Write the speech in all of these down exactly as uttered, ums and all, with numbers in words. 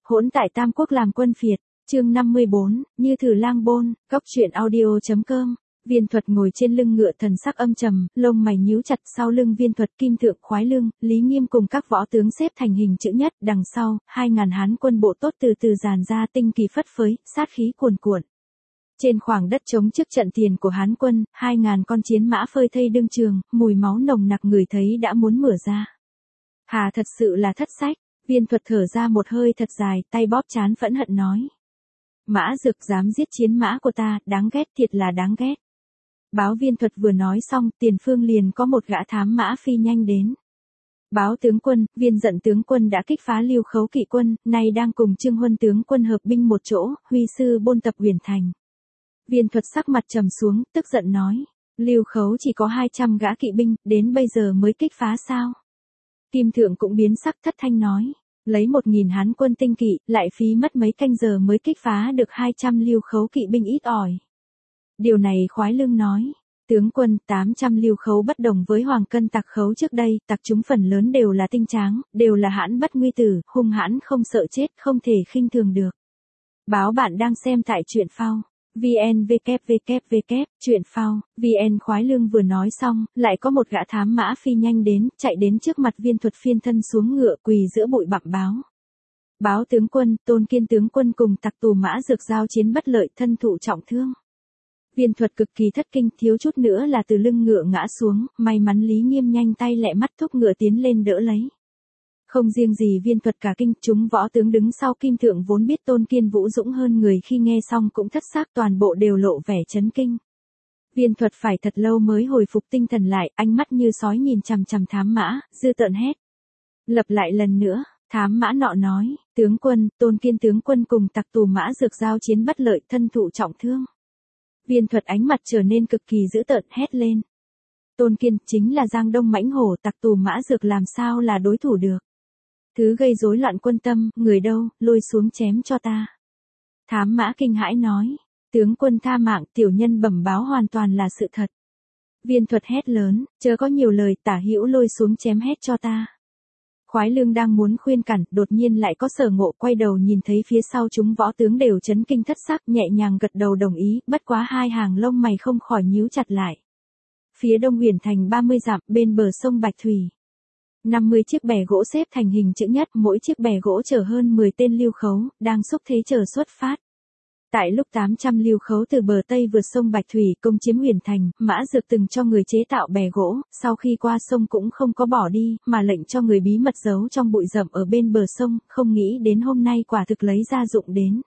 Hỗn tại Tam Quốc làm quân phiệt, chương năm mươi bốn, như thử lang bôn, góc truyện audio.com. Viên Thuật ngồi trên lưng ngựa thần sắc âm trầm, lông mày nhíu chặt, sau lưng Viên Thuật Kim Thượng Khoái Lương, Lý Nghiêm cùng các võ tướng xếp thành hình chữ nhất, đằng sau, hai ngàn Hán quân bộ tốt từ từ dàn ra, tinh kỳ phất phới, sát khí cuồn cuộn. Trên khoảng đất trống trước trận tiền của Hán quân, hai ngàn con chiến mã phơi thây đương trường, mùi máu nồng nặc người thấy đã muốn mửa ra. Hà thật sự là thất sách. Viên Thuật thở ra một hơi thật dài, tay bóp trán phẫn hận nói. Mã Dực dám giết chiến mã của ta, đáng ghét, thiệt là đáng ghét. Báo Viên Thuật vừa nói xong, tiền phương liền có một gã thám mã phi nhanh đến. Báo tướng quân, Viên Dận tướng quân đã kích phá Lưu Khấu kỵ quân, nay đang cùng Trương Huân tướng quân hợp binh một chỗ, huy sư bôn tập Huyền Thành. Viên Thuật sắc mặt trầm xuống, tức giận nói. Lưu Khấu chỉ có hai trăm gã kỵ binh, đến bây giờ mới kích phá sao? Kim Thượng cũng biến sắc, thất thanh nói. Lấy một nghìn Hán quân tinh kỵ, lại phí mất mấy canh giờ mới kích phá được hai trăm Lưu Khấu kỵ binh ít ỏi. Điều này Khoái Lương nói. Tướng quân, tám trăm Lưu Khấu bất đồng với Hoàng Cân Tặc Khấu trước đây, tặc chúng phần lớn đều là tinh tráng, đều là hãn bất nguy tử, hung hãn không sợ chết, không thể khinh thường được. Báo bạn đang xem tại truyện phao. vê en vê kép vê kép vê kép, truyện phao, vê en Khoái Lương vừa nói xong, lại có một gã thám mã phi nhanh đến, chạy đến trước mặt Viên Thuật phiên thân xuống ngựa quỳ giữa bụi bặm báo. Báo tướng quân, Tôn Kiên tướng quân cùng tặc tù Mã Dực giao chiến bất lợi, thân thụ trọng thương. Viên Thuật cực kỳ thất kinh, thiếu chút nữa là từ lưng ngựa ngã xuống, may mắn Lý Nghiêm nhanh tay lẹ mắt thúc ngựa tiến lên đỡ lấy. Không riêng gì Viên Thuật cả kinh, chúng võ tướng đứng sau Kim Thượng vốn biết Tôn Kiên vũ dũng hơn người, khi nghe xong cũng thất xác, toàn bộ đều lộ vẻ chấn kinh. Viên Thuật phải thật lâu mới hồi phục tinh thần lại, ánh mắt như sói nhìn chằm chằm thám mã, dư tợn hét. Lập lại lần nữa, thám mã nọ nói, tướng quân, Tôn Kiên tướng quân cùng tặc tù Mã Dực giao chiến bất lợi, thân thụ trọng thương. Viên Thuật ánh mặt trở nên cực kỳ dữ tợn, hét lên. Tôn Kiên chính là Giang Đông mãnh hổ, tặc tù Mã Dực làm sao là đối thủ được. Thứ gây rối loạn quân tâm, người đâu, lôi xuống chém cho ta. Thám mã kinh hãi nói, tướng quân tha mạng, tiểu nhân bẩm báo hoàn toàn là sự thật. Viên Thuật hét lớn, chớ có nhiều lời, tả hữu lôi xuống chém hết cho ta. Khoái Lương đang muốn khuyên cản, đột nhiên lại có Sở Ngộ quay đầu nhìn thấy phía sau chúng võ tướng đều chấn kinh thất sắc, nhẹ nhàng gật đầu đồng ý, bất quá hai hàng lông mày không khỏi nhíu chặt lại. Phía đông Huyền Thành ba mươi dặm, bên bờ sông Bạch Thủy. năm mươi chiếc bè gỗ xếp thành hình chữ nhất, mỗi chiếc bè gỗ chở hơn mười tên Lưu Khấu, đang xúc thế chờ xuất phát. Tại lúc tám trăm Lưu Khấu từ bờ Tây vượt sông Bạch Thủy công chiếm Huyền Thành, Mã Dực từng cho người chế tạo bè gỗ, sau khi qua sông cũng không có bỏ đi, mà lệnh cho người bí mật giấu trong bụi rậm ở bên bờ sông, không nghĩ đến hôm nay quả thực lấy ra dụng đến.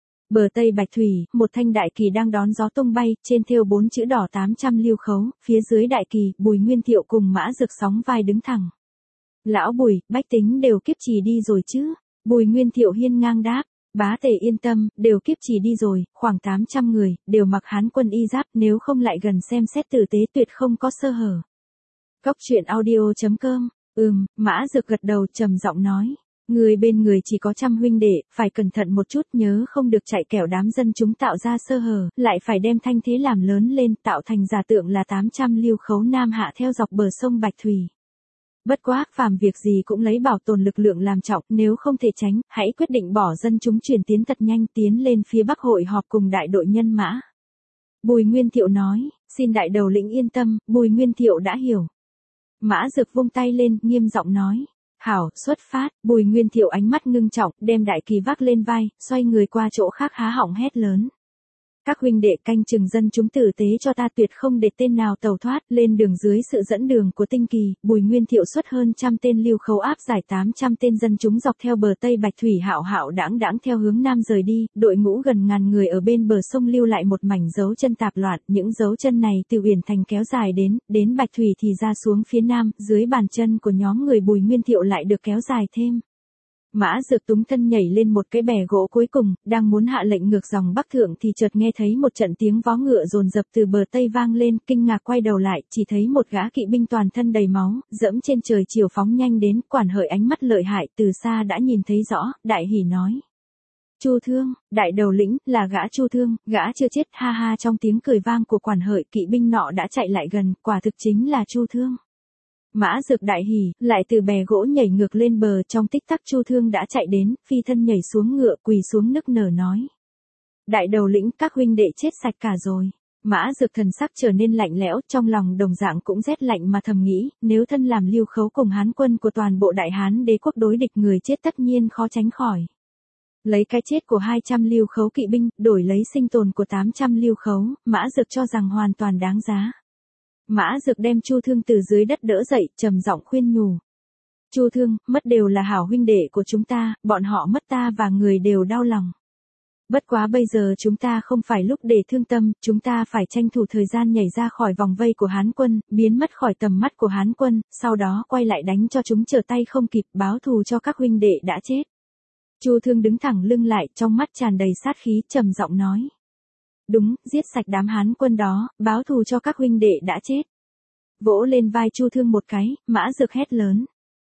Bờ Tây Bạch Thủy, một thanh đại kỳ đang đón gió tung bay, trên thêu bốn chữ đỏ tám trăm Lưu Khấu, phía dưới đại kỳ, Bùi Nguyên Thiệu cùng Mã Dực sóng vai đứng thẳng. Lão Bùi, bách tính đều kiếp trì đi rồi chứ? Bùi Nguyên Thiệu hiên ngang đáp. Bá tể yên tâm, đều kiếp trì đi rồi, khoảng tám trăm người, đều mặc Hán quân y giáp, nếu không lại gần xem xét tử tế tuyệt không có sơ hở. Góc truyện audio.com, ừm, Mã Dực gật đầu trầm giọng nói. Người bên người chỉ có trăm huynh đệ, phải cẩn thận một chút, nhớ không được chạy kẻo đám dân chúng tạo ra sơ hở, lại phải đem thanh thế làm lớn lên, tạo thành giả tượng là tám trăm Lưu Khấu Nam hạ theo dọc bờ sông Bạch Thủy. Bất quá, phàm việc gì cũng lấy bảo tồn lực lượng làm trọng, nếu không thể tránh, hãy quyết định bỏ dân chúng chuyển tiến thật nhanh, tiến lên phía Bắc hội họp cùng đại đội nhân mã. Bùi Nguyên Thiệu nói, xin đại đầu lĩnh yên tâm, Bùi Nguyên Thiệu đã hiểu. Mã Dực vung tay lên, nghiêm giọng nói, hảo, xuất phát. Bùi Nguyên Thiệu ánh mắt ngưng trọng, đem đại kỳ vác lên vai, xoay người qua chỗ khác há họng hét lớn. Các huynh đệ canh chừng dân chúng tử tế cho ta, tuyệt không để tên nào tẩu thoát. Lên đường dưới sự dẫn đường của tinh kỳ, Bùi Nguyên Thiệu xuất hơn trăm tên Lưu Khấu áp giải tám trăm tên dân chúng dọc theo bờ Tây Bạch Thủy hạo hạo đãng đãng theo hướng nam rời đi, đội ngũ gần ngàn người ở bên bờ sông lưu lại một mảnh dấu chân tạp loạn, những dấu chân này từ Huyền Thành kéo dài đến, đến Bạch Thủy thì ra xuống phía nam, dưới bàn chân của nhóm người Bùi Nguyên Thiệu lại được kéo dài thêm. Mã Dực túng thân nhảy lên một cái bè gỗ cuối cùng, đang muốn hạ lệnh ngược dòng bắc thượng thì chợt nghe thấy một trận tiếng vó ngựa dồn dập từ bờ Tây vang lên, kinh ngạc quay đầu lại, chỉ thấy một gã kỵ binh toàn thân đầy máu, dẫm trên trời chiều phóng nhanh đến, Quản Hợi ánh mắt lợi hại, từ xa đã nhìn thấy rõ, đại hỉ nói. Chu Thương, đại đầu lĩnh, là gã Chu Thương, gã chưa chết, ha ha. Trong tiếng cười vang của Quản Hợi, kỵ binh nọ đã chạy lại gần, quả thực chính là Chu Thương. Mã Dược đại hỉ, lại từ bè gỗ nhảy ngược lên bờ, trong tích tắc Chu Thương đã chạy đến, phi thân nhảy xuống ngựa, quỳ xuống nức nở nói. Đại đầu lĩnh, các huynh đệ chết sạch cả rồi. Mã Dược thần sắc trở nên lạnh lẽo, trong lòng đồng dạng cũng rét lạnh mà thầm nghĩ, nếu thân làm Lưu Khấu cùng Hán quân của toàn bộ Đại Hán đế quốc đối địch, người chết tất nhiên khó tránh khỏi. Lấy cái chết của hai trăm Lưu Khấu kỵ binh, đổi lấy sinh tồn của tám trăm Lưu Khấu, Mã Dược cho rằng hoàn toàn đáng giá. Mã Dược đem Chu Thương từ dưới đất đỡ dậy, trầm giọng khuyên nhủ. Chu Thương, mất đều là hảo huynh đệ của chúng ta, bọn họ mất ta và người đều đau lòng. Bất quá bây giờ chúng ta không phải lúc để thương tâm, chúng ta phải tranh thủ thời gian nhảy ra khỏi vòng vây của Hán quân, biến mất khỏi tầm mắt của Hán quân, sau đó quay lại đánh cho chúng trở tay không kịp, báo thù cho các huynh đệ đã chết. Chu Thương đứng thẳng lưng lại, trong mắt tràn đầy sát khí, trầm giọng nói. Đúng, giết sạch đám Hán quân đó, báo thù cho các huynh đệ đã chết. Vỗ lên vai Chu Thương một cái, Mã Dược hét lớn.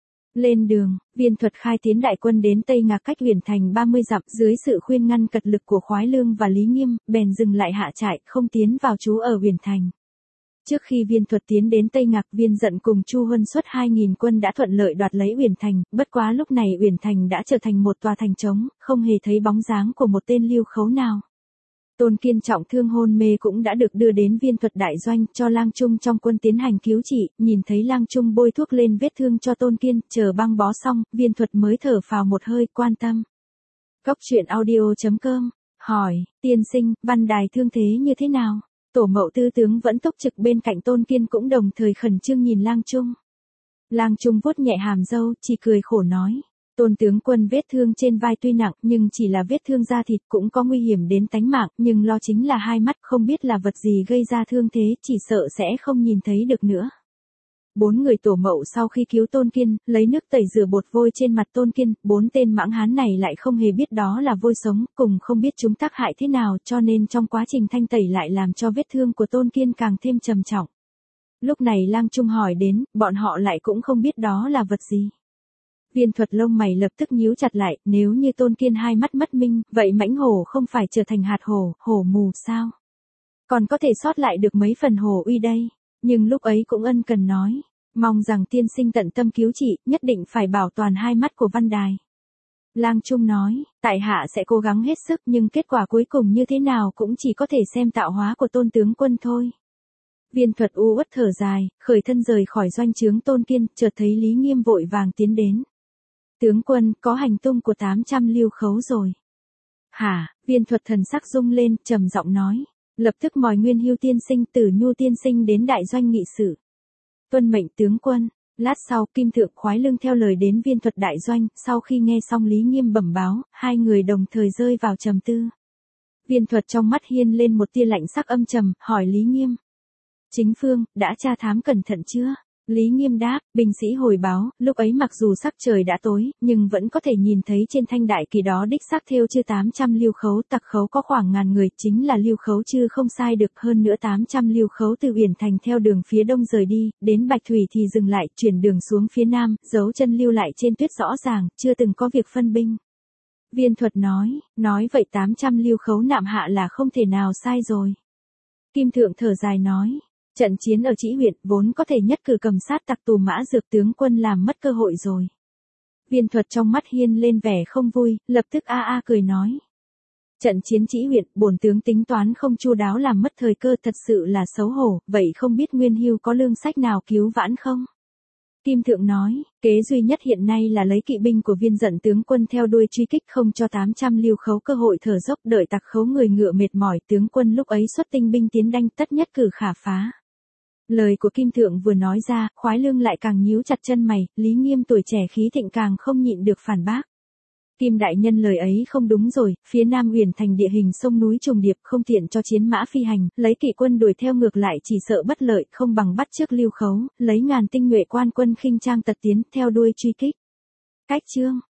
Lên đường, Viên Thuật khai tiến đại quân đến Tây Ngạc cách Uyển Thành ba mươi dặm, dưới sự khuyên ngăn cật lực của Khoái Lương và Lý Nghiêm, bèn dừng lại hạ trại, không tiến vào trú ở Uyển Thành. Trước khi Viên Thuật tiến đến Tây Ngạc, Viên Dận cùng Chu Huân xuất hai nghìn quân đã thuận lợi đoạt lấy Uyển Thành, bất quá lúc này Uyển Thành đã trở thành một tòa thành trống, không hề thấy bóng dáng của một tên Lưu Khấu nào. Tôn Kiên trọng thương hôn mê cũng đã được đưa đến Viên Thuật đại doanh, cho Lang Trung trong quân tiến hành cứu trị, nhìn thấy Lang Trung bôi thuốc lên vết thương cho Tôn Kiên, chờ băng bó xong, Viên Thuật mới thở phào một hơi, quan tâm. Góc truyện audio chấm com, hỏi, tiên sinh, Văn Đài thương thế như thế nào? Tổ Mậu tư tướng vẫn túc trực bên cạnh Tôn Kiên cũng đồng thời khẩn trương nhìn Lang Trung. Lang Trung vuốt nhẹ hàm râu, chỉ cười khổ nói. Tôn tướng quân vết thương trên vai tuy nặng nhưng chỉ là vết thương da thịt, cũng có nguy hiểm đến tánh mạng, nhưng lo chính là hai mắt, không biết là vật gì gây ra thương thế, chỉ sợ sẽ không nhìn thấy được nữa. Bốn người Tổ Mậu sau khi cứu Tôn Kiên, lấy nước tẩy rửa bột vôi trên mặt Tôn Kiên, bốn tên mãng hán này lại không hề biết đó là vôi sống, cùng không biết chúng tác hại thế nào, cho nên trong quá trình thanh tẩy lại làm cho vết thương của Tôn Kiên càng thêm trầm trọng. Lúc này Lang Trung hỏi đến, bọn họ lại cũng không biết đó là vật gì. Viên Thuật lông mày lập tức nhíu chặt lại, nếu như Tôn Kiên hai mắt mất minh, vậy mãnh hổ không phải trở thành hạt hổ, hổ mù sao? Còn có thể sót lại được mấy phần hổ uy đây, nhưng lúc ấy cũng ân cần nói, mong rằng tiên sinh tận tâm cứu trị, nhất định phải bảo toàn hai mắt của Văn Đài. Lang Trung nói, tại hạ sẽ cố gắng hết sức, nhưng kết quả cuối cùng như thế nào cũng chỉ có thể xem tạo hóa của Tôn tướng quân thôi. Viên Thuật u uất thở dài, khởi thân rời khỏi doanh trướng Tôn Kiên, chợt thấy Lý Nghiêm vội vàng tiến đến. Tướng quân, có hành tung của tám trăm Lưu Khấu rồi. Hả? Viên Thuật thần sắc rung lên, trầm giọng nói. Lập tức mời Nguyên Hưu tiên sinh, Tử Nhu tiên sinh đến đại doanh nghị sự. Tuân mệnh tướng quân. Lát sau, Kim Thượng Khoái Lương theo lời đến Viên Thuật đại doanh, sau khi nghe xong Lý Nghiêm bẩm báo, hai người đồng thời rơi vào trầm tư. Viên Thuật trong mắt hiên lên một tia lạnh sắc âm trầm, hỏi Lý Nghiêm. Chính phương, đã tra thám cẩn thận chưa? Lý Nghiêm đáp, binh sĩ hồi báo, lúc ấy mặc dù sắc trời đã tối, nhưng vẫn có thể nhìn thấy trên thanh đại kỳ đó đích xác thêu chư tám trăm Lưu Khấu, tặc khấu có khoảng ngàn người, chính là Lưu Khấu chứ không sai được, hơn nữa tám trăm Lưu Khấu từ Uyển Thành theo đường phía đông rời đi, đến Bạch Thủy thì dừng lại, chuyển đường xuống phía nam, dấu chân lưu lại trên tuyết rõ ràng, chưa từng có việc phân binh. Viên Thuật nói, nói vậy tám trăm Lưu Khấu nạm hạ là không thể nào sai rồi. Kim Thượng thở dài nói. Trận chiến ở Trĩ huyện vốn có thể nhất cử cầm sát tặc tù Mã Dược tướng quân làm mất cơ hội rồi. Viên Thuật trong mắt hiên lên vẻ không vui, lập tức a a cười nói. Trận chiến Trĩ huyện, bổn tướng tính toán không chu đáo làm mất thời cơ, thật sự là xấu hổ, vậy không biết Nguyên Hưu có lương sách nào cứu vãn không? Kim Thượng nói, kế duy nhất hiện nay là lấy kỵ binh của Viên Dận tướng quân theo đuôi truy kích, không cho tám trăm Lưu Khấu cơ hội thở dốc, đợi tặc khấu người ngựa mệt mỏi, tướng quân lúc ấy xuất tinh binh tiến đánh, tất nhất cử khả phá. Lời của Kim Thượng vừa nói ra, Khoái Lương lại càng nhíu chặt chân mày, Lý Nghiêm tuổi trẻ khí thịnh càng không nhịn được phản bác. Kim đại nhân lời ấy không đúng rồi, phía Nam Uyển Thành địa hình sông núi trùng điệp, không tiện cho chiến mã phi hành, lấy kỵ quân đuổi theo ngược lại chỉ sợ bất lợi, không bằng bắt trước Lưu Khấu, lấy ngàn tinh nhuệ quan quân khinh trang tật tiến, theo đuôi truy kích. Cách chương